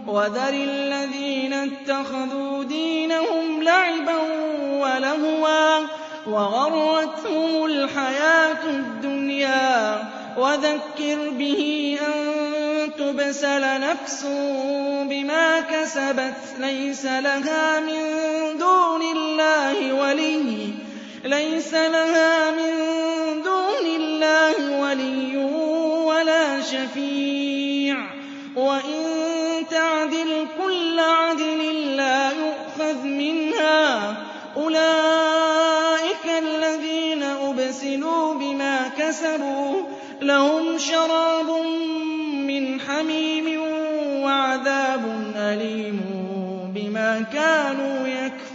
وَذَرِ الَّذِينَ اتَّخَذُوا دِينَهُمْ لَعِبًا وَلَهْوًا وَغَرَّتْهُمُ الْحَيَاةُ الدُّنْيَا وَذَكِّرْ بِهِ أَن تُبْسَلَ نَفْسٌ بِمَا كَسَبَتْ لَيْسَ لَهَا مِن دُونِ اللَّهِ وَلِيٌّ وَلَا شَفِيعٌ وَإِن تَعْدِلْ كُلَّ عَدْلٍ لَّا يُؤْخَذْ مِنْهَا ۗ أُولَٰئِكَ الَّذِينَ أُبْسِلُوا بِمَا كَسَبُوا لَهُمْ شَرَابٌ مِّنْ حَمِيمٍ وَعَذَابٌ أَلِيمٌ بِمَا كَانُوا يَكْفُرُونَ